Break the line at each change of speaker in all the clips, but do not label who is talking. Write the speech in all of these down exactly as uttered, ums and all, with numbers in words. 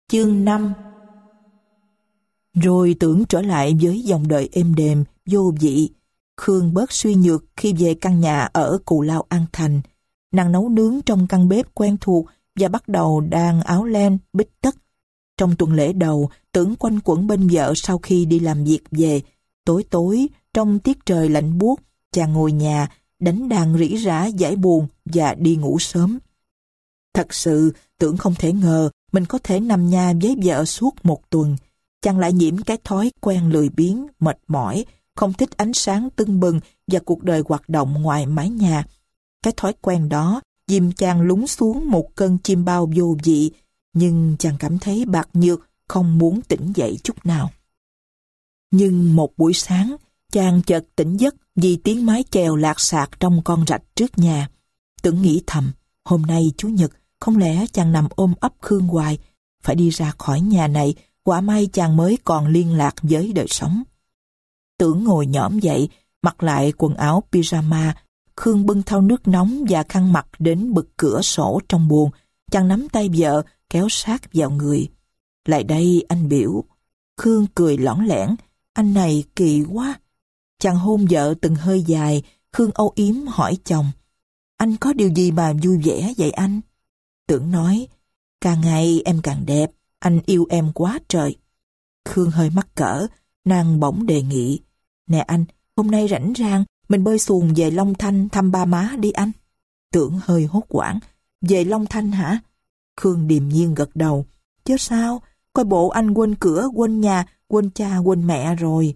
Chương năm. Rồi Tưởng trở lại với dòng đời êm đềm, vô vị. Khương bớt suy nhược khi về căn nhà ở Cù Lao An Thành. Nàng nấu nướng trong căn bếp quen thuộc và bắt đầu đan áo len, bích tất. Trong tuần lễ đầu, Tưởng quanh quẩn bên vợ sau khi đi làm việc về. Tối tối, trong tiết trời lạnh buốt, chàng ngồi nhà, đánh đàn rỉ rả giải buồn và đi ngủ sớm. Thật sự, Tưởng không thể ngờ mình có thể nằm nhà với vợ suốt một tuần. Chàng lại nhiễm cái thói quen lười biếng, mệt mỏi, không thích ánh sáng tưng bừng và cuộc đời hoạt động ngoài mái nhà. Cái thói quen đó dìm chàng lún xuống một cơn chim bao vô vị, nhưng chàng cảm thấy bạc nhược, không muốn tỉnh dậy chút nào. Nhưng một buổi sáng, chàng chợt tỉnh giấc vì tiếng mái chèo lạc sạc trong con rạch trước nhà. Tưởng nghĩ thầm, hôm nay Chủ nhật, không lẽ chàng nằm ôm ấp Khương hoài, phải đi ra khỏi nhà này, quả may chàng mới còn liên lạc với đời sống. Tưởng ngồi nhõm dậy, mặc lại quần áo pyjama. Khương bưng thau nước nóng và khăn mặt đến bực cửa sổ trong buồng. Chàng nắm tay vợ, kéo sát vào người. Lại đây anh biểu. Khương cười lõng lẻn, anh này kỳ quá. Chàng hôn vợ từng hơi dài. Khương âu yếm hỏi chồng, anh có điều gì mà vui vẻ vậy anh? Tưởng nói, càng ngày em càng đẹp, anh yêu em quá trời. Khương hơi mắc cỡ, nàng bỗng đề nghị, nè anh, hôm nay rảnh rang, mình bơi xuồng về Long Thanh thăm ba má đi anh. Tưởng hơi hốt hoảng, về Long Thanh hả? Khương điềm nhiên gật đầu, chứ sao, coi bộ anh quên cửa, quên nhà, quên cha, quên mẹ rồi.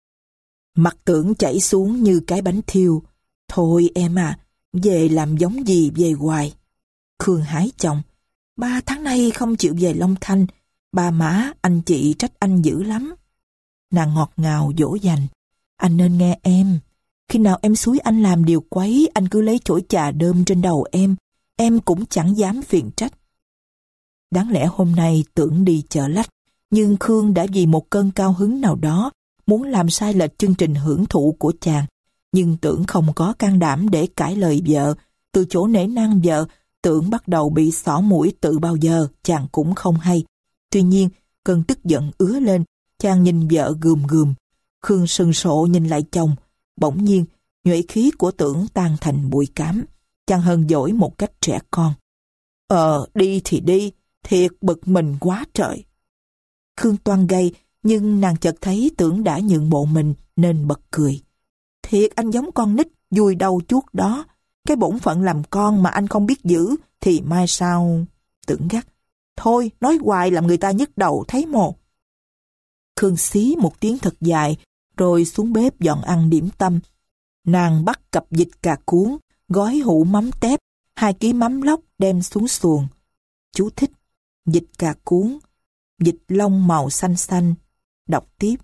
Mặt Tưởng chảy xuống như cái bánh thiêu. Thôi em à, về làm giống gì về hoài. Khương hái chồng, ba tháng nay không chịu về Long Thanh, ba má, anh chị trách anh dữ lắm. Nàng ngọt ngào dỗ dành, anh nên nghe em. Khi nào em xúi anh làm điều quấy, anh cứ lấy chổi chà đơm trên đầu em, em cũng chẳng dám phiền trách. Đáng lẽ hôm nay Tưởng đi chợ lách, nhưng Khương đã vì một cơn cao hứng nào đó, muốn làm sai lệch chương trình hưởng thụ của chàng. Nhưng Tưởng không có can đảm để cãi lời vợ. Từ chỗ nể nang vợ, Tưởng bắt đầu bị xỏ mũi từ bao giờ, chàng cũng không hay. Tuy nhiên, cơn tức giận ứa lên, chàng nhìn vợ gườm gườm. Khương sừng sộ nhìn lại chồng. Bỗng nhiên, nhuệ khí của Tưởng tan thành bụi cám. Chàng hờn dỗi một cách trẻ con. Ờ, đi thì đi, thiệt bực mình quá trời. Khương toan gây, nhưng nàng chợt thấy Tưởng đã nhượng bộ mình nên bật cười. Thiệt anh giống con nít, vui đâu chuốt đó. Cái bổn phận làm con mà anh không biết giữ thì mai sau... Tưởng gắt. Thôi, nói hoài làm người ta nhức đầu thấy mồ. Khương xí một tiếng thật dài, rồi xuống bếp dọn ăn điểm tâm. Nàng bắt cặp vịt cà cuốn, gói hũ mắm tép, hai ký mắm lóc đem xuống xuồng. Chú thích, vịt cà cuốn, vịt lông màu xanh xanh. Đọc tiếp.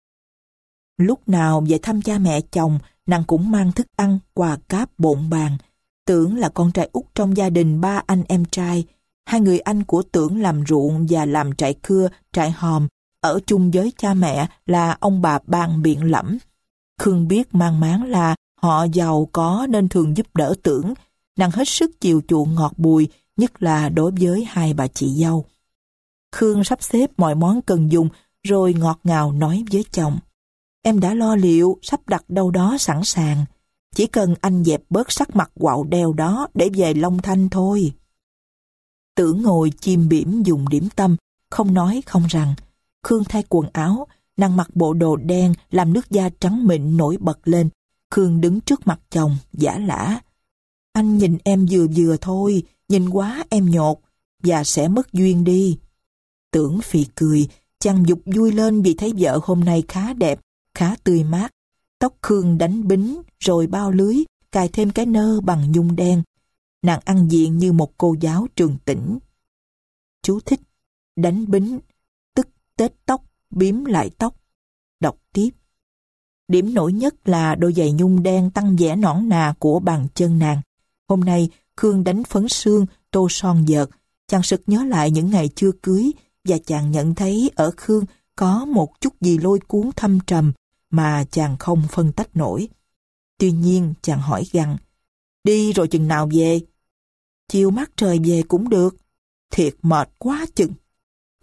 Lúc nào về thăm cha mẹ chồng, nàng cũng mang thức ăn, quà cáp bộn bàn. Tưởng là con trai út trong gia đình ba anh em trai. Hai người anh của Tưởng làm ruộng và làm trại cưa, trại hòm, ở chung với cha mẹ là ông bà Ban Biện Lẫm. Khương biết mang máng là họ giàu có nên thường giúp đỡ Tưởng. Nàng hết sức chiều chuộng ngọt bùi, nhất là đối với hai bà chị dâu. Khương sắp xếp mọi món cần dùng, rồi ngọt ngào nói với chồng. Em đã lo liệu, sắp đặt đâu đó sẵn sàng. Chỉ cần anh dẹp bớt sắc mặt quạo đeo đó để về Long Thanh thôi. Tưởng ngồi chim biểm dùng điểm tâm, không nói không rằng. Khương thay quần áo, nàng mặc bộ đồ đen làm nước da trắng mịn nổi bật lên. Khương đứng trước mặt chồng, giả lả. Anh nhìn em vừa vừa thôi, nhìn quá em nhột, và sẽ mất duyên đi. Tưởng phì cười, chàng dục vui lên vì thấy vợ hôm nay khá đẹp, khá tươi mát. Tóc Khương đánh bính, rồi bao lưới, cài thêm cái nơ bằng nhung đen. Nàng ăn diện như một cô giáo trường tỉnh. Chú thích, đánh bính, tức tết tóc, biếm lại tóc. Đọc tiếp. Điểm nổi nhất là đôi giày nhung đen tăng vẻ nõn nà của bàn chân nàng. Hôm nay, Khương đánh phấn sương, tô son dợt. Chàng sực nhớ lại những ngày chưa cưới, và chàng nhận thấy ở Khương có một chút gì lôi cuốn thâm trầm mà chàng không phân tách nổi. Tuy nhiên, chàng hỏi gằn, đi rồi chừng nào về? Chiều mát trời về cũng được. Thiệt mệt quá chừng.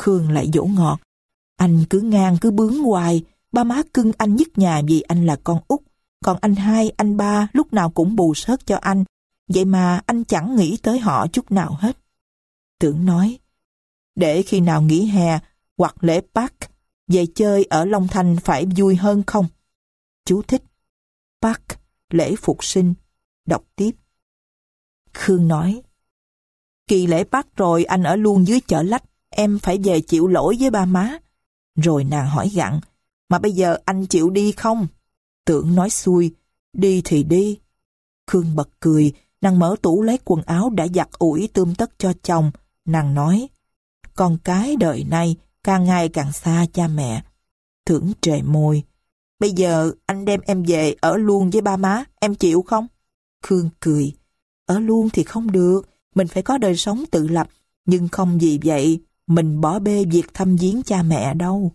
Khương lại dỗ ngọt. Anh cứ ngang cứ bướng hoài, ba má cưng anh nhất nhà vì anh là con út. Còn anh hai, anh ba lúc nào cũng bù sớt cho anh. Vậy mà anh chẳng nghĩ tới họ chút nào hết. Tưởng nói, để khi nào nghỉ hè hoặc lễ Pâques về chơi ở Long Thành phải vui hơn không? Chú thích. Pâques, lễ phục sinh. Đọc tiếp. Khương nói, kỳ lễ Pâques rồi anh ở luôn dưới chợ Lách, em phải về chịu lỗi với ba má. Rồi nàng hỏi gặng, mà bây giờ anh chịu đi không? Tưởng nói xuôi, đi thì đi. Khương bật cười, nàng mở tủ lấy quần áo đã giặt ủi tươm tất cho chồng. Nàng nói, con cái đời này càng ngày càng xa cha mẹ. Tưởng trề môi, bây giờ anh đem em về ở luôn với ba má, em chịu không? Khương cười, ở luôn thì không được, mình phải có đời sống tự lập, nhưng không vì vậy mình bỏ bê việc thăm viếng cha mẹ đâu.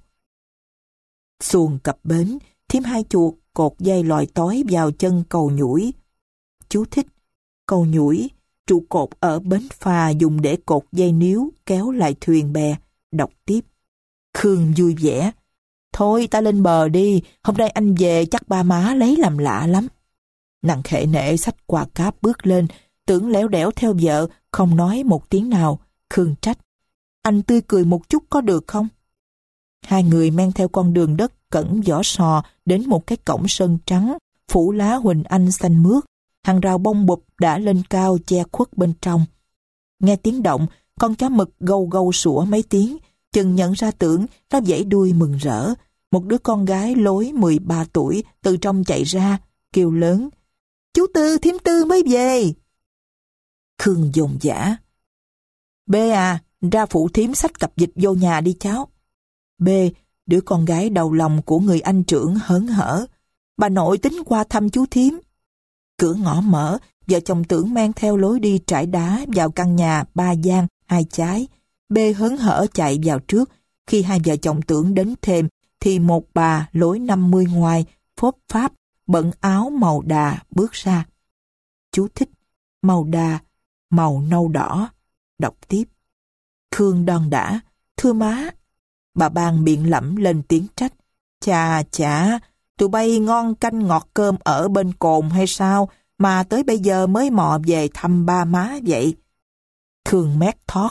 Xuồng cập bến, thím hai chuột cột dây lòi tói vào chân cầu nhủi. Chú thích. Cầu nhủi, trụ cột ở bến phà dùng để cột dây níu kéo lại thuyền bè. Đọc tiếp. Khương vui vẻ. Thôi ta lên bờ đi, hôm nay anh về chắc ba má lấy làm lạ lắm. Nàng khệ nệ xách quà cáp bước lên, Tưởng lẻo đẻo theo vợ, không nói một tiếng nào. Khương trách. Anh tươi cười một chút có được không? Hai người men theo con đường đất cẩn vỏ sò đến một cái cổng sơn trắng, phủ lá huỳnh anh xanh mướt. Hàng rào bông bụp đã lên cao che khuất bên trong. Nghe tiếng động, con chó mực gâu gâu sủa mấy tiếng, chừng nhận ra Tưởng, nó vẫy đuôi mừng rỡ. Một đứa con gái lối mười ba tuổi từ trong chạy ra, kêu lớn. Chú Tư, thím Tư mới về. Khương dồn dã. B à, ra phụ thím xách cặp dịch vô nhà đi cháu. B, đứa con gái đầu lòng của người anh trưởng hớn hở. Bà nội tính qua thăm chú thím. Cửa ngõ mở, vợ chồng Tưởng mang theo lối đi trải đá vào căn nhà ba gian, hai chái. B hớn hở chạy vào trước. Khi hai vợ chồng Tưởng đến thềm, thì một bà lối năm mươi ngoài, phốp pháp, bận áo màu đà bước ra. Chú thích. Màu đà, màu nâu đỏ. Đọc tiếp. Khương đon đả. Thưa má. Bà Ban miệng lẩm lên tiếng trách. Chà chà, tụi bay ngon canh ngọt cơm ở bên cồn hay sao mà tới bây giờ mới mò về thăm ba má vậy? Khương mét thót.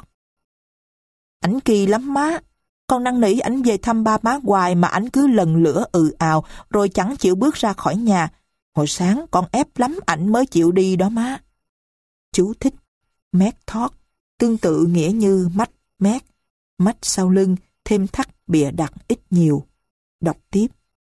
Ảnh kỳ lắm má. Con năn nỉ ảnh về thăm ba má hoài mà ảnh cứ lần lữa ừ ào rồi chẳng chịu bước ra khỏi nhà. Hồi sáng con ép lắm ảnh mới chịu đi đó má. Chú thích. Mét thót. Tương tự nghĩa như mách mét. Mách sau lưng, thêm thắt bịa đặt ít nhiều. Đọc tiếp.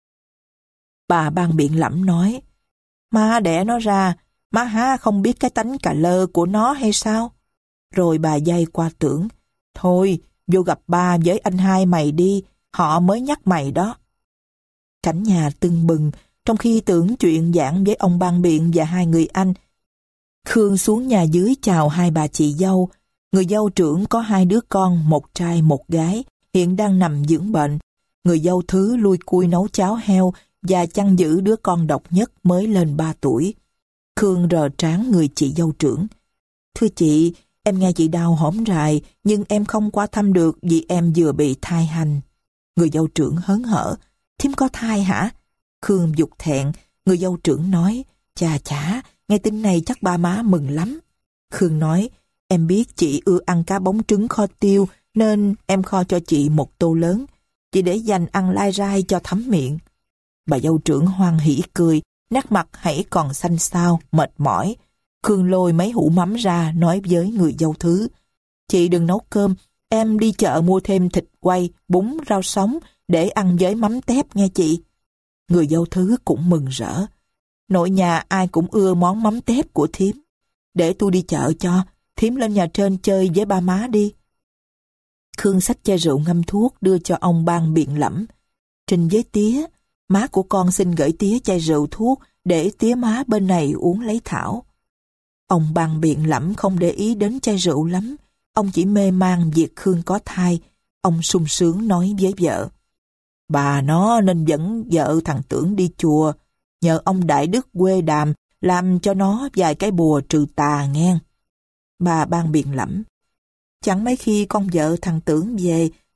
Bà Ban biện lẩm nói. Má đẻ nó ra, má há không biết cái tánh cà lơ của nó hay sao? Rồi bà dây qua Tưởng. Thôi, vô gặp ba với anh hai mày đi, họ mới nhắc mày đó. Cảnh nhà tưng bừng, trong khi Tưởng chuyện giảng với ông Ban biện và hai người anh. Khương xuống nhà dưới chào hai bà chị dâu. Người dâu trưởng có hai đứa con, một trai một gái, hiện đang nằm dưỡng bệnh. Người dâu thứ lui cui nấu cháo heo và chăn giữ đứa con độc nhất mới lên ba tuổi. Khương rờ trán người chị dâu trưởng. Thưa chị, em nghe chị đau hổm rài, nhưng em không qua thăm được vì em vừa bị thai hành. Người dâu trưởng hớn hở. Thím có thai hả? Khương giục thẹn. Người dâu trưởng nói. Chà chả, nghe tin này chắc ba má mừng lắm. Khương nói. Em biết chị ưa ăn cá bóng trứng kho tiêu, nên em kho cho chị một tô lớn. Chị để dành ăn lai rai cho thấm miệng. Bà dâu trưởng hoan hỉ cười, nét mặt hãy còn xanh xao, mệt mỏi. Khương lôi mấy hũ mắm ra nói với người dâu thứ. Chị đừng nấu cơm, em đi chợ mua thêm thịt quay, bún, rau sống để ăn với mắm tép nghe chị. Người dâu thứ cũng mừng rỡ. Nội nhà ai cũng ưa món mắm tép của thím. Để tôi đi chợ cho, thím lên nhà trên chơi với ba má đi. Khương xách chai rượu ngâm thuốc đưa cho ông Ban biện lẩm. Trình với tía, má của con xin gửi tía chai rượu thuốc để tía má bên này uống lấy thảo. Ông Ban biện lẩm không để ý đến chai rượu lắm. Ông chỉ mê man việc Khương có thai. Ông sung sướng nói với vợ. Bà nó nên dẫn vợ thằng Tưởng đi chùa, nhờ ông Đại Đức quê đàm làm cho nó vài cái bùa trừ tà nghe. Bà Ban biện lẩm. Chẳng mấy khi con vợ thằng Tưởng về,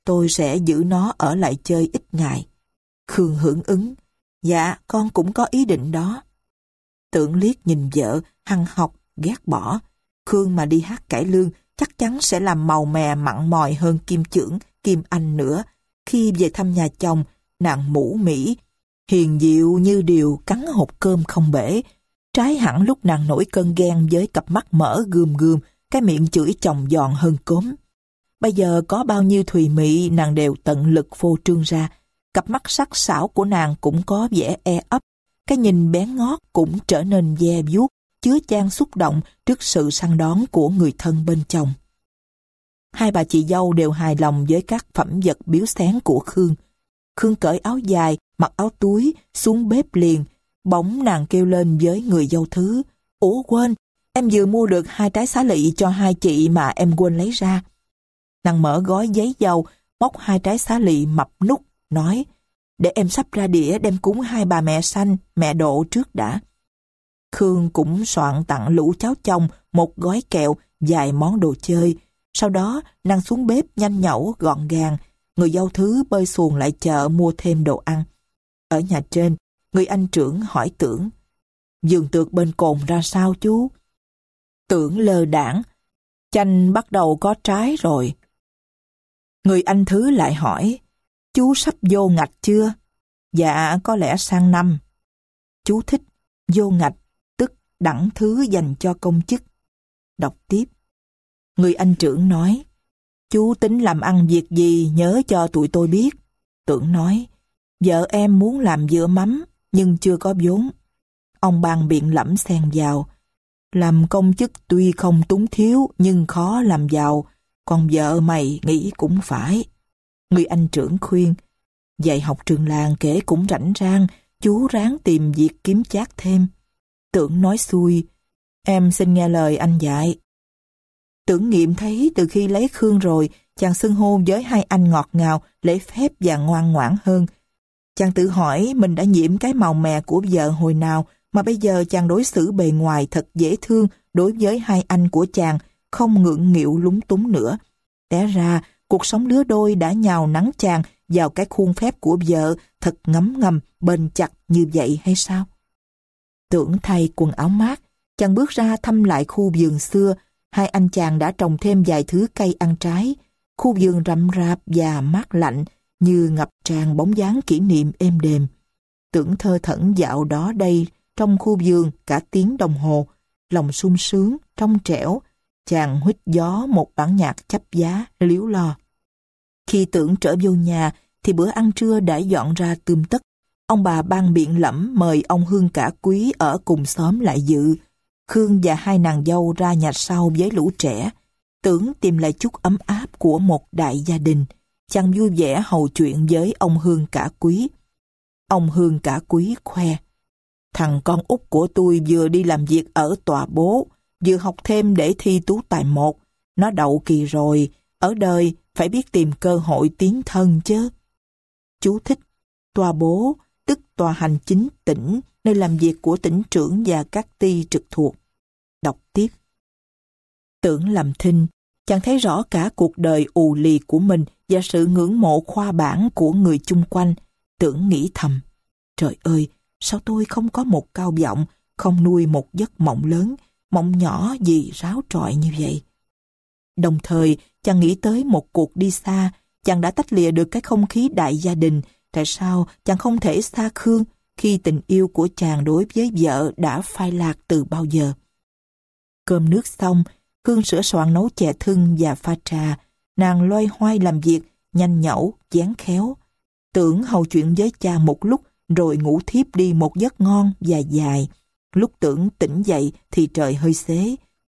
tôi sẽ giữ nó ở lại chơi ít ngày. Khương hưởng ứng. Dạ, con cũng có ý định đó. Tưởng liếc nhìn vợ, hằn học, ghét bỏ. Khương mà đi hát cải lương chắc chắn sẽ làm màu mè mặn mòi hơn Kim Chưởng, Kim Anh nữa. Khi về thăm nhà chồng, nàng mũ mĩ, hiền diệu như điều cắn hột cơm không bể. Trái hẳn lúc nàng nổi cơn ghen với cặp mắt mở gườm gườm, cái miệng chửi chồng giòn hơn cốm. Bây giờ có bao nhiêu thùy mị nàng đều tận lực phô trương ra. Cặp mắt sắc sảo của nàng cũng có vẻ e ấp. Cái nhìn bén ngót cũng trở nên ve vuốt, chứa chan xúc động trước sự săn đón của người thân bên chồng. Hai bà chị dâu đều hài lòng với các phẩm vật biếu xén của Khương. Khương cởi áo dài, mặc áo túi, xuống bếp liền. Bỗng nàng kêu lên với người dâu thứ. Ủa quên, em vừa mua được hai trái xá lị cho hai chị mà em quên lấy ra. Nàng mở gói giấy dầu, móc hai trái xá lị mập nút, nói, để em sắp ra đĩa đem cúng hai bà mẹ Sanh, mẹ Độ trước đã. Khương cũng soạn tặng lũ cháu chồng một gói kẹo, vài món đồ chơi. Sau đó nàng xuống bếp nhanh nhẩu gọn gàng, người dâu thứ bơi xuồng lại chợ mua thêm đồ ăn. Ở nhà trên, người anh trưởng hỏi Tưởng, vườn tược bên cồn ra sao chú? Tưởng lơ đãng, chanh bắt đầu có trái rồi. Người anh thứ lại hỏi, chú sắp vô ngạch chưa? Dạ, có lẽ sang năm. Chú thích, vô ngạch, tức đẳng thứ dành cho công chức. Đọc tiếp. Người anh trưởng nói, chú tính làm ăn việc gì nhớ cho tụi tôi biết. Tưởng nói, vợ em muốn làm dưa mắm, nhưng chưa có vốn. Ông ban biện lẫm xen vào, làm công chức tuy không túng thiếu, nhưng khó làm giàu, còn vợ mày nghĩ cũng phải. Người anh trưởng khuyên, dạy học trường làng kể cũng rảnh rang, chú ráng tìm việc kiếm chác thêm. Tưởng nói xuôi, em xin nghe lời anh dạy. Tưởng nghiệm thấy từ khi lấy Khương rồi, chàng xưng hô với hai anh ngọt ngào, lễ phép và ngoan ngoãn hơn. Chàng tự hỏi mình đã nhiễm cái màu mè của vợ hồi nào mà bây giờ chàng đối xử bề ngoài thật dễ thương đối với hai anh của chàng, không ngượng nghịu lúng túng nữa. Té ra, cuộc sống lứa đôi đã nhào nắng chàng vào cái khuôn phép của vợ thật ngấm ngầm, bền chặt như vậy hay sao? Tưởng thay quần áo mát, chàng bước ra thăm lại khu vườn xưa. Hai anh chàng đã trồng thêm vài thứ cây ăn trái. Khu vườn rậm rạp và mát lạnh, như ngập tràn bóng dáng kỷ niệm êm đềm. Tưởng thơ thẩn dạo đó đây trong khu vườn cả tiếng đồng hồ, lòng sung sướng, trong trẻo. Chàng huýt gió một bản nhạc chấp giá, líu lo. Khi Tưởng trở vô nhà thì bữa ăn trưa đã dọn ra tươm tất. Ông bà ban biện lẫm mời ông Hương cả quý ở cùng xóm lại dự. Khương và hai nàng dâu ra nhà sau với lũ trẻ. Tưởng tìm lại chút ấm áp của một đại gia đình. Chàng vui vẻ hầu chuyện với ông Hương cả quý. Ông Hương cả quý khoe, thằng con út của tôi vừa đi làm việc ở tòa bố, vừa học thêm để thi tú tài một. Nó đậu kỳ rồi, ở đời phải biết tìm cơ hội tiến thân chứ. Chú thích, tòa bố tức tòa hành chính tỉnh, nơi làm việc của tỉnh trưởng và các ty trực thuộc. Đọc tiếp. Tưởng làm thinh, chàng thấy rõ cả cuộc đời ù lì của mình và sự ngưỡng mộ khoa bảng của người chung quanh. Tưởng nghĩ thầm, trời ơi, sao tôi không có một cao vọng, không nuôi một giấc mộng lớn, mộng nhỏ gì ráo trọi như vậy. Đồng thời, chàng nghĩ tới một cuộc đi xa, chàng đã tách lìa được cái không khí đại gia đình. Tại sao chàng không thể xa Khương khi tình yêu của chàng đối với vợ đã phai lạc từ bao giờ? Cơm nước xong, Khương sửa soạn nấu chè thưng và pha trà. Nàng loay hoay làm việc, nhanh nhẩu, dáng khéo. Tưởng hầu chuyện với cha một lúc, rồi ngủ thiếp đi một giấc ngon và dài. Lúc Tưởng tỉnh dậy thì trời hơi xế.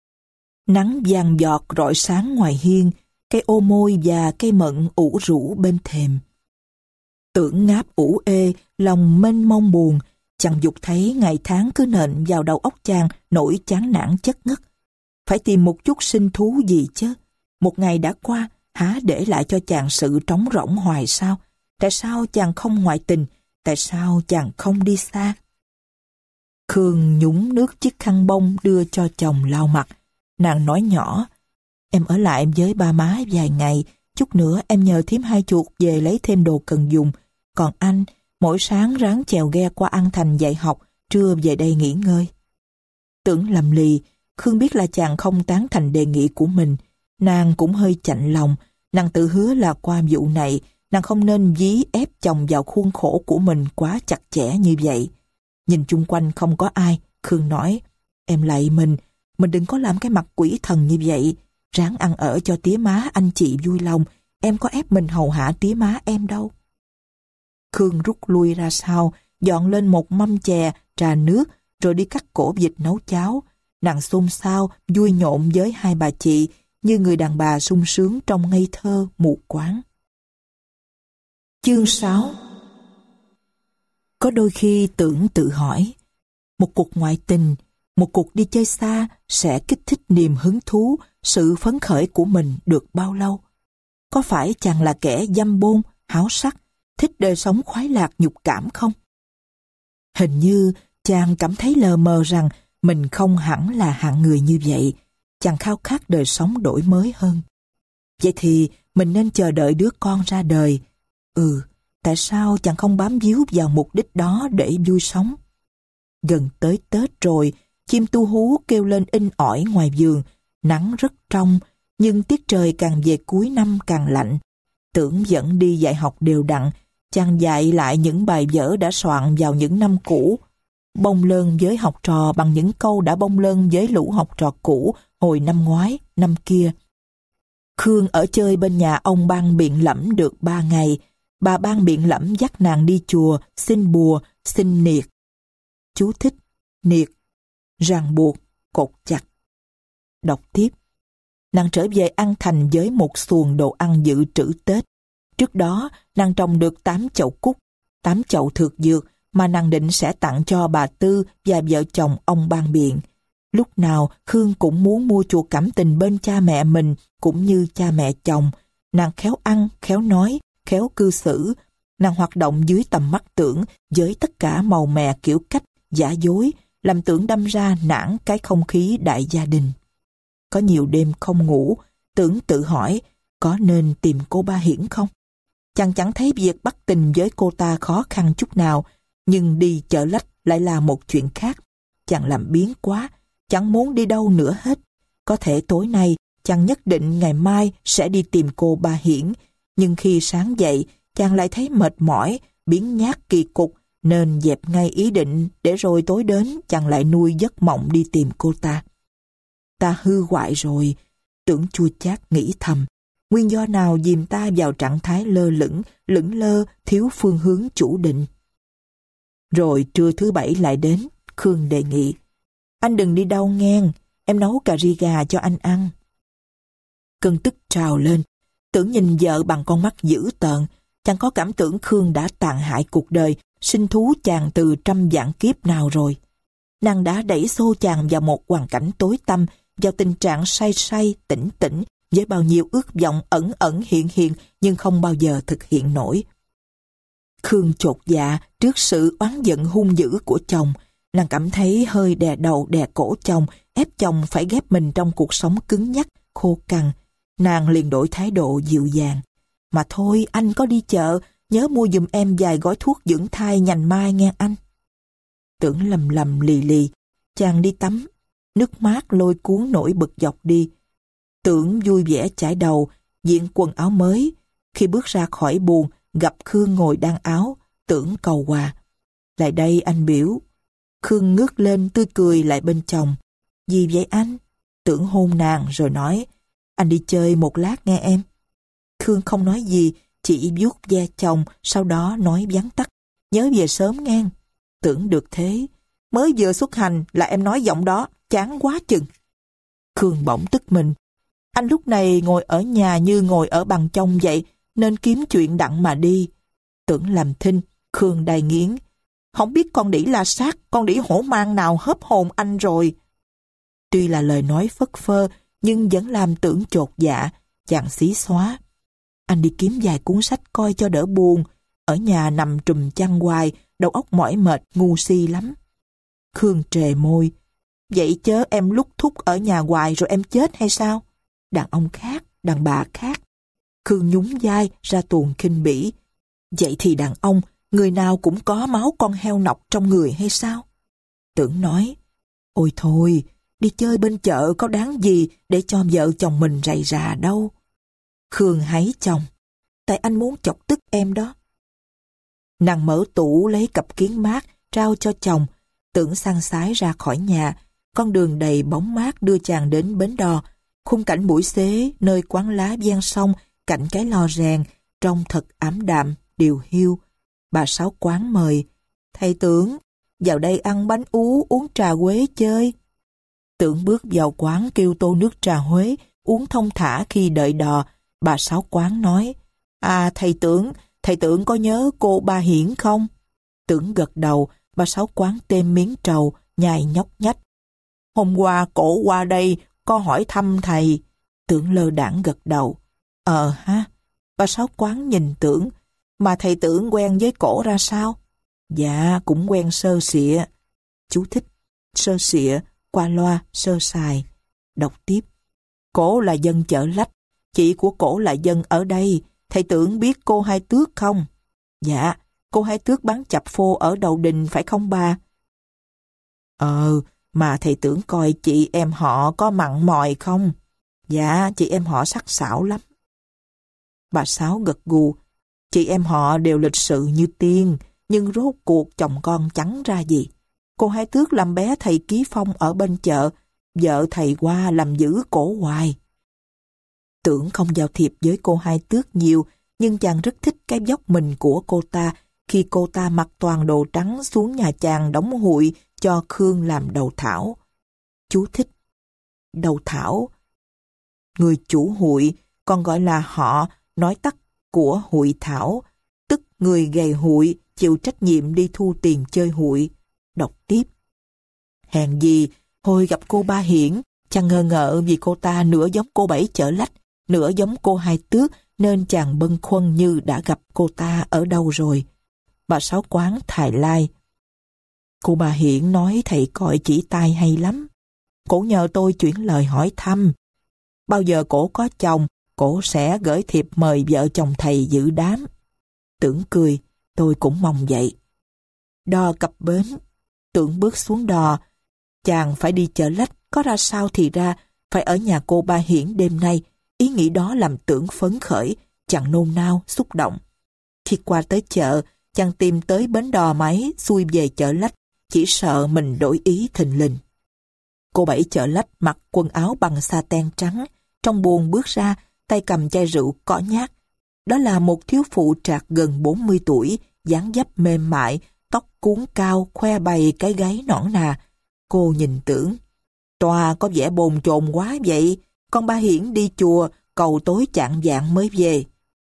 Nắng vàng giọt rọi sáng ngoài hiên, cây ô môi và cây mận ủ rũ bên thềm. Tưởng ngáp ủ ê, lòng mênh mông buồn. Chàng dục thấy ngày tháng cứ nện vào đầu óc chàng nỗi chán nản chất ngất. Phải tìm một chút sinh thú gì chứ. Một ngày đã qua, há để lại cho chàng sự trống rỗng hoài sao? Tại sao chàng không ngoại tình? Tại sao chàng không đi xa? Khương nhúng nước chiếc khăn bông đưa cho chồng lau mặt. Nàng nói nhỏ, em ở lại với ba má vài ngày, chút nữa em nhờ thím Hai Chuột về lấy thêm đồ cần dùng. Còn anh, mỗi sáng ráng chèo ghe qua An Thành dạy học, trưa về đây nghỉ ngơi. Tưởng lầm lì, Khương biết là chàng không tán thành đề nghị của mình. Nàng cũng hơi chạnh lòng, nàng tự hứa là qua vụ này, nàng không nên dí ép chồng vào khuôn khổ của mình quá chặt chẽ như vậy. Nhìn chung quanh không có ai, Khương nói, em lạy mình, mình đừng có làm cái mặt quỷ thần như vậy. Ráng ăn ở cho tía má anh chị vui lòng, em có ép mình hầu hạ tía má em đâu. Khương rút lui ra sau, dọn lên một mâm chè, trà nước, rồi đi cắt cổ vịt nấu cháo. Nàng xôn xao, vui nhộn với hai bà chị, như người đàn bà sung sướng trong ngây thơ, mù quáng. Chương sáu. Có đôi khi Tưởng tự hỏi, một cuộc ngoại tình, một cuộc đi chơi xa sẽ kích thích niềm hứng thú, sự phấn khởi của mình được bao lâu? Có phải chàng là kẻ dâm bôn, háo sắc, thích đời sống khoái lạc nhục cảm không? Hình như chàng cảm thấy lờ mờ rằng mình không hẳn là hạng người như vậy. Chàng khao khát đời sống đổi mới hơn. Vậy thì mình nên chờ đợi đứa con ra đời. Ừ, tại sao chàng không bám víu vào mục đích đó để vui sống? Gần tới Tết rồi, chim tu hú kêu lên inh ỏi ngoài vườn, nắng rất trong, nhưng tiết trời càng về cuối năm càng lạnh. Tưởng vẫn đi dạy học đều đặn, chàng dạy lại những bài vở đã soạn vào những năm cũ, bông lơn với học trò bằng những câu đã bông lơn với lũ học trò cũ hồi năm ngoái, năm kia. Khương ở chơi bên nhà ông Ban Biện Lẫm được ba ngày. Bà Ban Biện Lẫm dắt nàng đi chùa, xin bùa, xin niệt. Chú thích, niệt, ràng buộc, cột chặt. Đọc tiếp. Nàng trở về An Thành với một xuồng đồ ăn dự trữ Tết. Trước đó, nàng trồng được tám chậu cúc, tám chậu thược dược mà nàng định sẽ tặng cho bà Tư và vợ chồng ông Ban Biện. Lúc nào Khương cũng muốn mua chuộc cảm tình bên cha mẹ mình cũng như cha mẹ chồng. Nàng khéo ăn, khéo nói, khéo cư xử. Nàng hoạt động dưới tầm mắt Tưởng với tất cả màu mè kiểu cách, giả dối, làm Tưởng đâm ra nản cái không khí đại gia đình. Có nhiều đêm không ngủ, Tưởng tự hỏi có nên tìm cô Ba Hiển không? Chàng chẳng thấy việc bắt tình với cô ta khó khăn chút nào, nhưng đi chợ lách lại là một chuyện khác. Chàng làm biếng quá, chẳng muốn đi đâu nữa hết. Có thể tối nay, chàng nhất định ngày mai sẽ đi tìm cô Ba Hiển, nhưng khi sáng dậy, chàng lại thấy mệt mỏi, biếng nhác kỳ cục, nên dẹp ngay ý định để rồi tối đến chàng lại nuôi giấc mộng đi tìm cô ta. Ta hư hoại rồi, Tưởng chua chát nghĩ thầm. Nguyên do nào dìm ta vào trạng thái lơ lửng, lững lơ, thiếu phương hướng chủ định. Rồi trưa thứ bảy lại đến, Khương đề nghị. Anh đừng đi đâu ngang, em nấu cà ri gà cho anh ăn. Cơn tức trào lên, Tưởng nhìn vợ bằng con mắt dữ tợn, chàng có cảm tưởng Khương đã tàn hại cuộc đời, sinh thú chàng từ trăm vạn kiếp nào rồi. Nàng đã đẩy xô chàng vào một hoàn cảnh tối tăm, vào tình trạng say say, tỉnh tỉnh, với bao nhiêu ước vọng ẩn ẩn hiện hiện nhưng không bao giờ thực hiện nổi. Khương chột dạ trước sự oán giận hung dữ của chồng. Nàng cảm thấy hơi đè đầu đè cổ chồng, ép chồng phải ghép mình trong cuộc sống cứng nhắc, khô cằn. Nàng liền đổi thái độ dịu dàng. Mà thôi, anh có đi chợ, nhớ mua giùm em vài gói thuốc dưỡng thai nhành mai nghe anh. Tưởng lầm lầm lì lì, chàng đi tắm. Nước mát lôi cuốn nổi bực dọc đi. Tưởng vui vẻ chải đầu, diện quần áo mới. Khi bước ra khỏi buồng, gặp Khương ngồi đan áo, Tưởng cầu hòa. Lại đây anh biểu. Khương ngước lên tươi cười lại bên chồng. Gì vậy anh? Tưởng hôn nàng rồi nói. Anh đi chơi một lát nghe em. Khương không nói gì, chỉ vuốt ve chồng, sau đó nói vắn tắt. Nhớ về sớm ngang. Tưởng được thế. Mới vừa xuất hành là em nói giọng đó, chán quá chừng. Khương bỗng tức mình. Anh lúc này ngồi ở nhà như ngồi ở bằng chông vậy, nên kiếm chuyện đặng mà đi. Tưởng làm thinh, Khương đai nghiến. Không biết con đĩ la sát, con đĩ hổ mang nào hớp hồn anh rồi. Tuy là lời nói phất phơ, nhưng vẫn làm Tưởng chột dạ, chàng xí xóa. Anh đi kiếm vài cuốn sách coi cho đỡ buồn. Ở nhà nằm trùm chăn hoài, đầu óc mỏi mệt, ngu si lắm. Khương trề môi. Vậy chớ em lúc thúc ở nhà hoài rồi em chết hay sao? Đàn ông khác, đàn bà khác. Khương nhún vai ra tuồng khinh bỉ. Vậy thì đàn ông, người nào cũng có máu con heo nọc trong người hay sao? Tưởng nói, ôi thôi, đi chơi bên chợ có đáng gì để cho vợ chồng mình rầy rà đâu. Khương háy chồng, tại anh muốn chọc tức em đó. Nàng mở tủ lấy cặp kiến mát, trao cho chồng. Tưởng sang sái ra khỏi nhà, con đường đầy bóng mát đưa chàng đến bến đò. Khung cảnh buổi xế, nơi quán lá ven sông, cạnh cái lò rèn, trông thật ảm đạm, điều hiu. Bà Sáu quán mời, thầy Tưởng, vào đây ăn bánh ú, uống trà Huế chơi. Tưởng bước vào quán kêu tô nước trà Huế, uống thông thả khi đợi đò. Bà Sáu quán nói, à thầy Tưởng, thầy Tưởng có nhớ cô Ba Hiển không? Tưởng gật đầu, bà Sáu quán thêm miếng trầu, nhai nhóc nhách. Hôm qua cổ qua đây, có hỏi thăm thầy. Tưởng lơ đãng gật đầu. Ờ ha, bà Sáu quán nhìn Tưởng, mà thầy Tưởng quen với cổ ra sao? Dạ, cũng quen sơ sịa. Chú thích, sơ sịa, qua loa, sơ sài. Đọc tiếp. Cổ là dân Chợ Lách, chị của cổ là dân ở đây. Thầy Tưởng biết cô Hai Tước không? Dạ, cô Hai Tước bán chập phô ở đầu đình phải không bà? Ờ, mà thầy Tưởng coi chị em họ có mặn mòi không? Dạ, chị em họ sắc sảo lắm. Bà Sáu gật gù. Chị em họ đều lịch sự như tiên, nhưng rốt cuộc chồng con chẳng ra gì. Cô Hai Tước làm bé thầy Ký Phong ở bên chợ, vợ thầy qua làm giữ cổ hoài. Tưởng không giao thiệp với cô Hai Tước nhiều, nhưng chàng rất thích cái vóc mình của cô ta khi cô ta mặc toàn đồ trắng xuống nhà chàng đóng hụi cho Khương làm đầu thảo. Chú thích. Đầu thảo, người chủ hụi, còn gọi là họ, nói tắt của hụi thảo, tức người gầy hụi chịu trách nhiệm đi thu tiền chơi hụi. Đọc tiếp. Hèn gì, hồi gặp cô Ba Hiển, chàng ngờ ngợ vì cô ta nửa giống cô Bảy Chợ Lách, nửa giống cô Hai Tước, nên chàng bâng khuâng như đã gặp cô ta ở đâu rồi. Bà Sáu quán thài lai. Cô Ba Hiển nói thầy cọi chỉ tai hay lắm. Cổ nhờ tôi chuyển lời hỏi thăm. Bao giờ cổ có chồng, cổ sẽ gửi thiệp mời vợ chồng thầy dự đám. Tưởng cười, tôi cũng mong vậy. Đò cập bến, Tưởng bước xuống đò. Chàng phải đi Chợ Lách, có ra sao thì ra, phải ở nhà cô Ba Hiển đêm nay. Ý nghĩ đó làm Tưởng phấn khởi, chàng nôn nao, xúc động. Khi qua tới chợ, chàng tìm tới bến đò máy, xuôi về Chợ Lách, chỉ sợ mình đổi ý thình lình. Cô Bảy Chợ Lách mặc quần áo bằng sa ten trắng, trong buồng bước ra, tay cầm chai rượu cỏ nhát. Đó là một thiếu phụ trạc gần bốn mươi tuổi, dáng dấp mềm mại, tóc cuốn cao, khoe bày cái gáy nõn nà. Cô nhìn Tưởng. Toa có vẻ bồn chồn quá vậy, con Ba Hiển đi chùa, cầu tối chạng vạng mới về.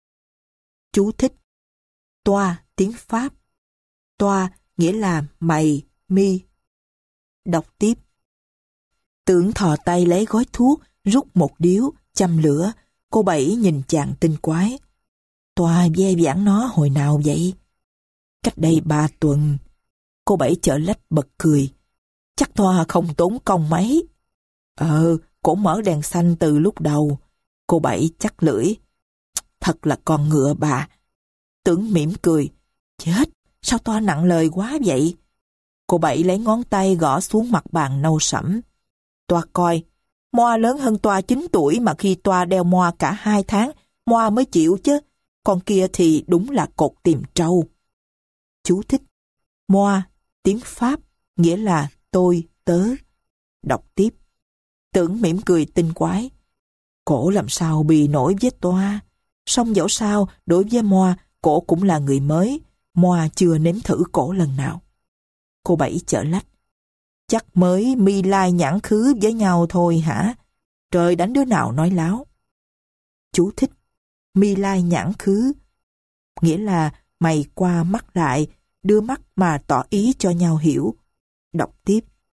Chú thích. Toa, tiếng Pháp. Toa nghĩa là mày, mi. Đọc tiếp. Tưởng thò tay lấy gói thuốc, rút một điếu, châm lửa. Cô Bảy nhìn chàng tinh quái. Toa ve vãn nó hồi nào vậy? Cách đây ba tuần. Cô Bảy Chợ Lách bật cười. Chắc Toa không tốn công mấy. Ờ, cổ mở đèn xanh từ lúc đầu. Cô Bảy chắc lưỡi. Thật là con ngựa bà. Tưởng mỉm cười. Chết, sao Toa nặng lời quá vậy? Cô Bảy lấy ngón tay gõ xuống mặt bàn nâu sẫm. Toa coi, Moa lớn hơn Toa chín tuổi mà khi Toa đeo Moa cả hai tháng, Moa mới chịu chứ. Con kia thì đúng là cột tìm trâu. Chú thích. Moa, tiếng Pháp, nghĩa là tôi, tớ. Đọc tiếp. Tưởng mỉm cười tinh quái. Cổ làm sao bì nổi với Toa. Song dẫu sao, đối với Moa, cổ cũng là người mới. Moa chưa nếm thử cổ lần nào. Cô Bảy Chợ Lách. Chắc mới mi lai nhãn khứ với nhau thôi hả? Trời đánh đứa nào nói láo. Chú thích. Mi lai nhãn khứ, nghĩa là mày qua mắt lại, đưa mắt mà tỏ ý cho nhau hiểu. Đọc tiếp.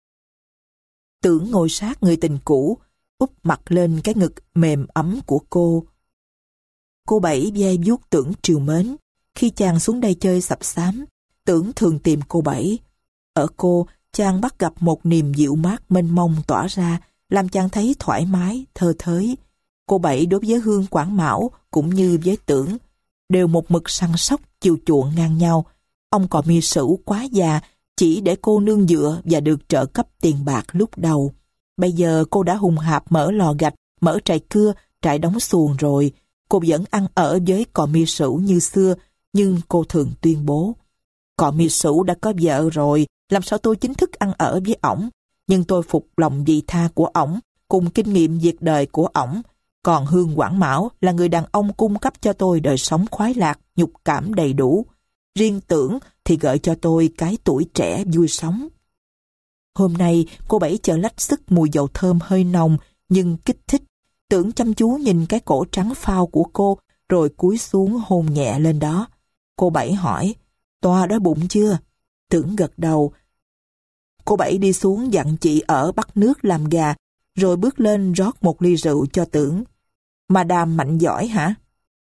Tưởng ngồi sát người tình cũ, úp mặt lên cái ngực mềm ấm của cô. Cô Bảy ve vuốt Tưởng trìu mến. Khi chàng xuống đây chơi sập xám, Tưởng thường tìm cô Bảy. Ở cô, chàng bắt gặp một niềm dịu mát mênh mông tỏa ra, làm chàng thấy thoải mái, thơ thới. Cô Bảy đối với Hương Quảng Mão cũng như với Tưởng, đều một mực săn sóc chiều chuộng ngang nhau. Ông Cò Mi Sửu quá già, chỉ để cô nương dựa và được trợ cấp tiền bạc lúc đầu. Bây giờ cô đã hùng hạp mở lò gạch, mở trại cưa, trại đóng xuồng rồi. Cô vẫn ăn ở với Cò Mi Sửu như xưa, nhưng cô thường tuyên bố: Cò Mi Sửu đã có vợ rồi, làm sao tôi chính thức ăn ở với ổng? Nhưng tôi phục lòng vị tha của ổng, cùng kinh nghiệm việc đời của ổng. Còn Hương Quảng Mão là người đàn ông cung cấp cho tôi đời sống khoái lạc, nhục cảm đầy đủ. Riêng Tưởng thì gợi cho tôi cái tuổi trẻ vui sống. Hôm nay cô Bảy chợ lách sức mùi dầu thơm hơi nồng nhưng kích thích. Tưởng chăm chú nhìn cái cổ trắng phao của cô rồi cúi xuống hôn nhẹ lên đó. Cô Bảy hỏi: Toa đói bụng chưa? Tưởng gật đầu. Cô Bảy đi xuống dặn chị ở bắt nước làm gà, rồi bước lên rót một ly rượu cho Tưởng. Madame Mạnh giỏi hả?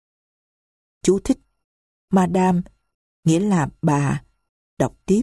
Chú thích: Madame nghĩa là bà. Đọc tiếp: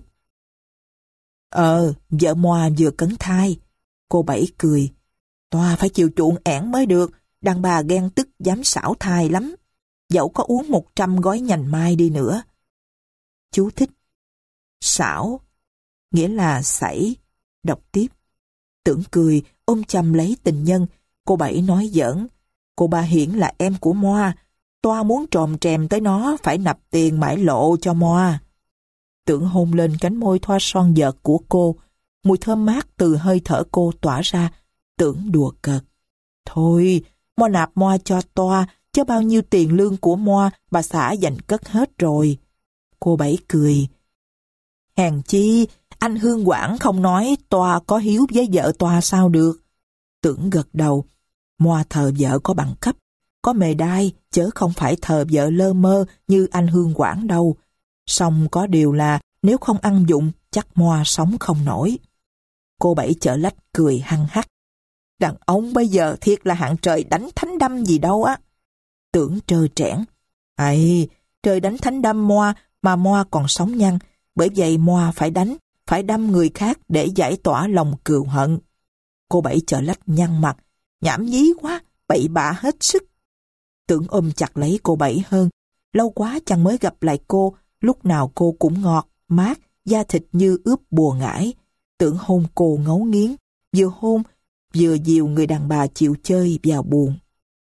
Ờ, vợ Moa vừa cấn thai. Cô Bảy cười: Toa phải chiều chuộng ẻn mới được, đàn bà ghen tức dám xảo thai lắm. Dẫu có uống một trăm gói nhành mai đi nữa. Chú thích: xảo nghĩa là sảy. Đọc tiếp: Tưởng cười ôm chầm lấy tình nhân. Cô Bảy nói giỡn: Cô Ba Hiển là em của Moa, Toa muốn tròm trèm tới nó phải nạp tiền mãi lộ cho Moa. Tưởng hôn lên cánh môi thoa son dợt của cô. Mùi thơm mát từ hơi thở cô tỏa ra. Tưởng đùa cợt: Thôi, Moa nạp Moa cho Toa, chứ bao nhiêu tiền lương của Moa bà xã dành cất hết rồi. Cô Bảy cười: Hèn chi, anh Hương Quảng không nói Toa có hiếu với vợ Toa sao được. Tưởng gật đầu: Moa thờ vợ có bằng cấp, có mề đai, chớ không phải thờ vợ lơ mơ như anh Hương Quảng đâu. Song có điều là nếu không ăn dụng, chắc Moa sống không nổi. Cô Bảy chợ lách cười hăng hắc: Đàn ông bây giờ thiệt là hạng trời đánh thánh đâm gì đâu á. Tưởng trơ trẽn: Ây, trời đánh thánh đâm Moa mà Moa còn sống nhăn, bởi vậy Moa phải đánh, phải đâm người khác để giải tỏa lòng cừu hận. Cô Bảy chợ lách nhăn mặt: Nhảm nhí quá, bậy bạ hết sức. Tưởng ôm chặt lấy cô Bảy hơn. Lâu quá chàng mới gặp lại cô, lúc nào cô cũng ngọt, mát, da thịt như ướp bùa ngải. Tưởng hôn cô ngấu nghiến, vừa hôn, vừa dìu người đàn bà chịu chơi vào buồn.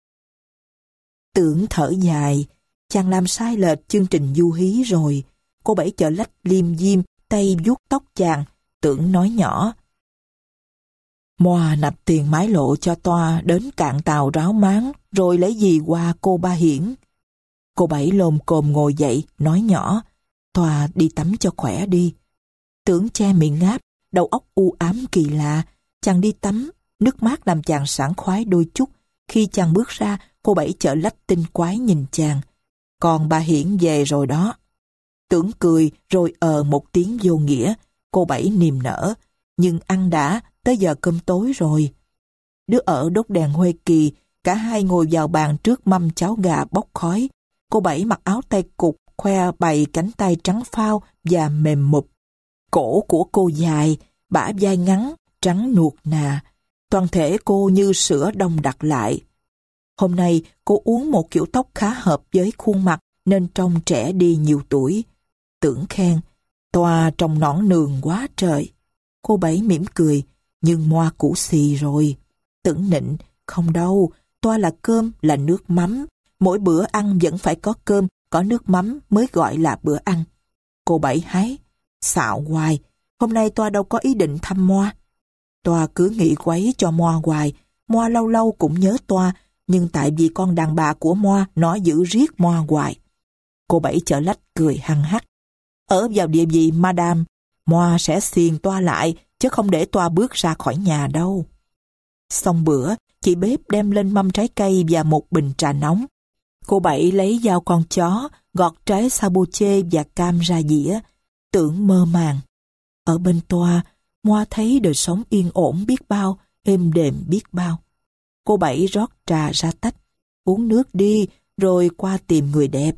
Tưởng thở dài, chàng làm sai lệch chương trình du hí rồi. Cô Bảy chợ lách liêm diêm, tay vuốt tóc chàng. Tưởng nói nhỏ: Moa nạp tiền mái lộ cho Toa đến cạn tàu ráo máng, rồi lấy gì qua cô Ba Hiển. Cô Bảy lồm cồm ngồi dậy, nói nhỏ: Toa đi tắm cho khỏe đi. Tưởng che miệng ngáp, đầu óc u ám kỳ lạ. Chàng đi tắm, nước mát làm chàng sảng khoái đôi chút. Khi chàng bước ra, cô Bảy chợ lách tinh quái nhìn chàng: Còn bà Hiển về rồi đó. Tưởng cười rồi ờ một tiếng vô nghĩa. Cô Bảy niềm nở: Nhưng ăn đã, tới giờ cơm tối rồi. Đứa ở đốt đèn huê kỳ, cả hai ngồi vào bàn trước mâm cháo gà bốc khói. Cô Bảy mặc áo tay cụt, khoe bày cánh tay trắng phao và mềm mụp. Cổ của cô dài, bả vai ngắn, trắng nuột nà. Toàn thể cô như sữa đông đặc lại. Hôm nay cô uống một kiểu tóc khá hợp với khuôn mặt nên trông trẻ đi nhiều tuổi. Tưởng khen: Toa trông nõn nường quá trời. Cô Bảy mỉm cười: Nhưng Moa cũ xì rồi. Tưởng nịnh: Không đâu, Toa là cơm, là nước mắm. Mỗi bữa ăn vẫn phải có cơm, có nước mắm mới gọi là bữa ăn. Cô Bảy hái: Xạo hoài, hôm nay Toa đâu có ý định thăm Moa. Toa cứ nghĩ quấy cho Moa hoài. Moa lâu lâu cũng nhớ Toa, nhưng tại vì con đàn bà của Moa nó giữ riết Moa hoài. Cô Bảy chợ lách cười hăng hắc: Ở vào địa vị Madame, Moa sẽ xiền Toa lại, chứ không để Toa bước ra khỏi nhà đâu. Xong bữa, chị bếp đem lên mâm trái cây và một bình trà nóng. Cô Bảy lấy dao con chó, gọt trái saboche và cam ra dĩa. Tưởng mơ màng: Ở bên Toa, Moa thấy đời sống yên ổn biết bao, êm đềm biết bao. Cô Bảy rót trà ra tách: Uống nước đi, rồi qua tìm người đẹp.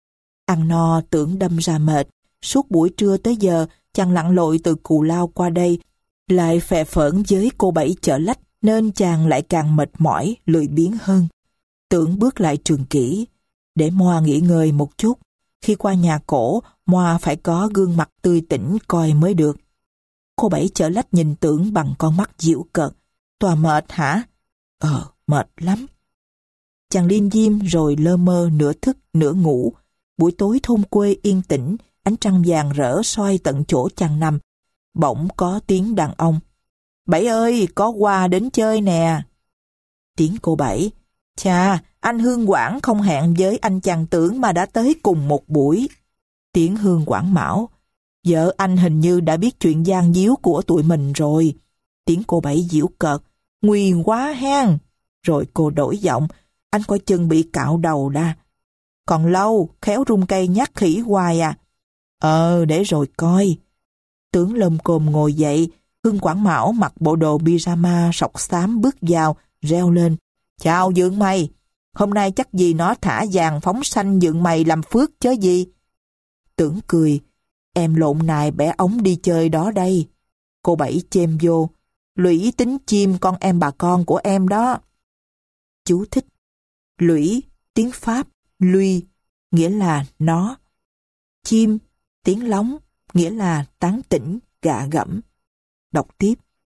Ăn no, Tưởng đâm ra mệt. Suốt buổi trưa tới giờ, chàng lặn lội từ Cù Lao qua đây, lại phè phỡn với cô Bảy chợ lách, nên chàng lại càng mệt mỏi, lười biếng hơn. Tưởng bước lại trường kỷ, để Moa nghỉ ngơi một chút. Khi qua nhà cổ, Moa phải có gương mặt tươi tỉnh coi mới được. Cô Bảy Chợ Lách nhìn Tưởng bằng con mắt giễu cợt. Tòa mệt hả? Ờ, mệt lắm. Chàng liêm diêm rồi lơ mơ nửa thức nửa ngủ. Buổi tối thôn quê yên tĩnh, ánh trăng vàng rỡ soi tận chỗ chàng nằm. Bỗng có tiếng đàn ông. Bảy ơi, có quà đến chơi nè. Tiếng cô Bảy. Chà, anh Hương Quảng không hẹn với anh chàng Tưởng mà đã tới cùng một buổi. Tiếng Hương Quảng Mão. Vợ anh hình như đã biết chuyện gian díu của tụi mình rồi. Tiếng cô Bảy giễu cợt. Nguy quá hen. Rồi cô đổi giọng. Anh coi chừng bị cạo đầu đa. Còn lâu, khéo rung cây nhát khỉ hoài à. Ờ, để rồi coi. Tưởng lồm cồm ngồi dậy. Hương Quảng Mão mặc bộ đồ pyjama sọc xám bước vào, reo lên. Chào Dượng mày. Hôm nay chắc gì nó thả vàng phóng sanh Dượng mày làm phước chớ gì. Tưởng cười. Em lộn nài bẻ ống đi chơi đó đây. Cô Bảy chêm vô. Lũy tính chim con em bà con của em đó. Chú thích. Lũy, tiếng Pháp, lui, nghĩa là nó. Chim, tiếng lóng, nghĩa là tán tỉnh, gạ gẫm. Đọc tiếp.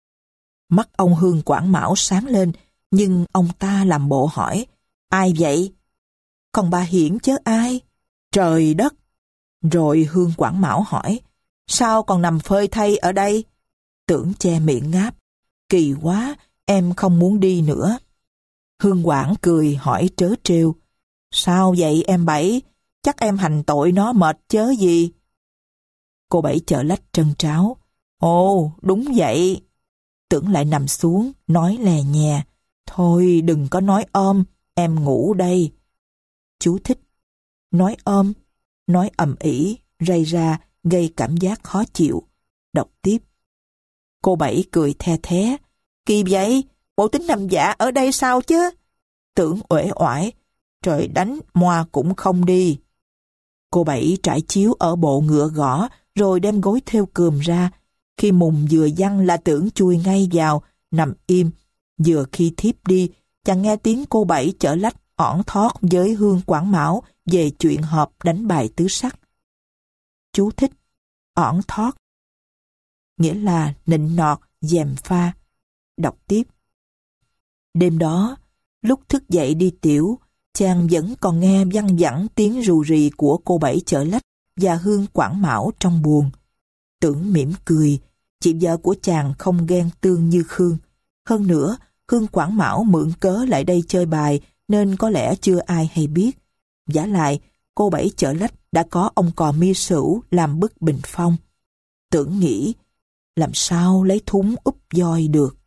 Mắt ông Hương Quảng Mão sáng lên, nhưng ông ta làm bộ hỏi. Ai vậy? Còn bà Hiển chớ ai? Trời đất! Rồi Hương Quảng Mão hỏi. Sao còn nằm phơi thay ở đây? Tưởng che miệng ngáp. Kỳ quá, em không muốn đi nữa. Hương Quảng cười hỏi trớ trêu. Sao vậy em Bảy? Chắc em hành tội nó mệt chớ gì? Cô Bảy Chợ Lách trân tráo. Ồ, đúng vậy. Tưởng lại nằm xuống, nói lè nhè. Thôi đừng có nói ôm, em ngủ đây. Chú thích. Nói ôm, nói ầm ĩ, rây ra, gây cảm giác khó chịu. Đọc tiếp. Cô Bảy cười the thé. Kỳ vậy, bộ tính nằm dạ ở đây sao chứ? Tưởng uể oải. Trời đánh, Moa cũng không đi. Cô Bảy trải chiếu ở bộ ngựa gõ, rồi đem gối thêu cườm ra. Khi mùng vừa văng là Tưởng chui ngay vào, nằm im. Vừa khi thiếp đi, chàng nghe tiếng cô Bảy Chợ Lách ỏn thót với Hương Quảng Mão về chuyện họp đánh bài tứ sắc. Chú thích. Ỏn thót, nghĩa là nịnh nọt, gièm pha. Đọc tiếp. Đêm đó, lúc thức dậy đi tiểu, chàng vẫn còn nghe văng vẳng tiếng rù rì của cô Bảy Chợ Lách và Hương Quảng Mão trong buồng. Tưởng mỉm cười, chị vợ của chàng không ghen tương như Khương. Hơn nữa, Hương Quảng Mão mượn cớ lại đây chơi bài nên có lẽ chưa ai hay biết. Vả lại, cô Bảy Chợ Lách đã có ông cò mi sửu làm bức bình phong. Tưởng nghĩ, làm sao lấy thúng úp voi được.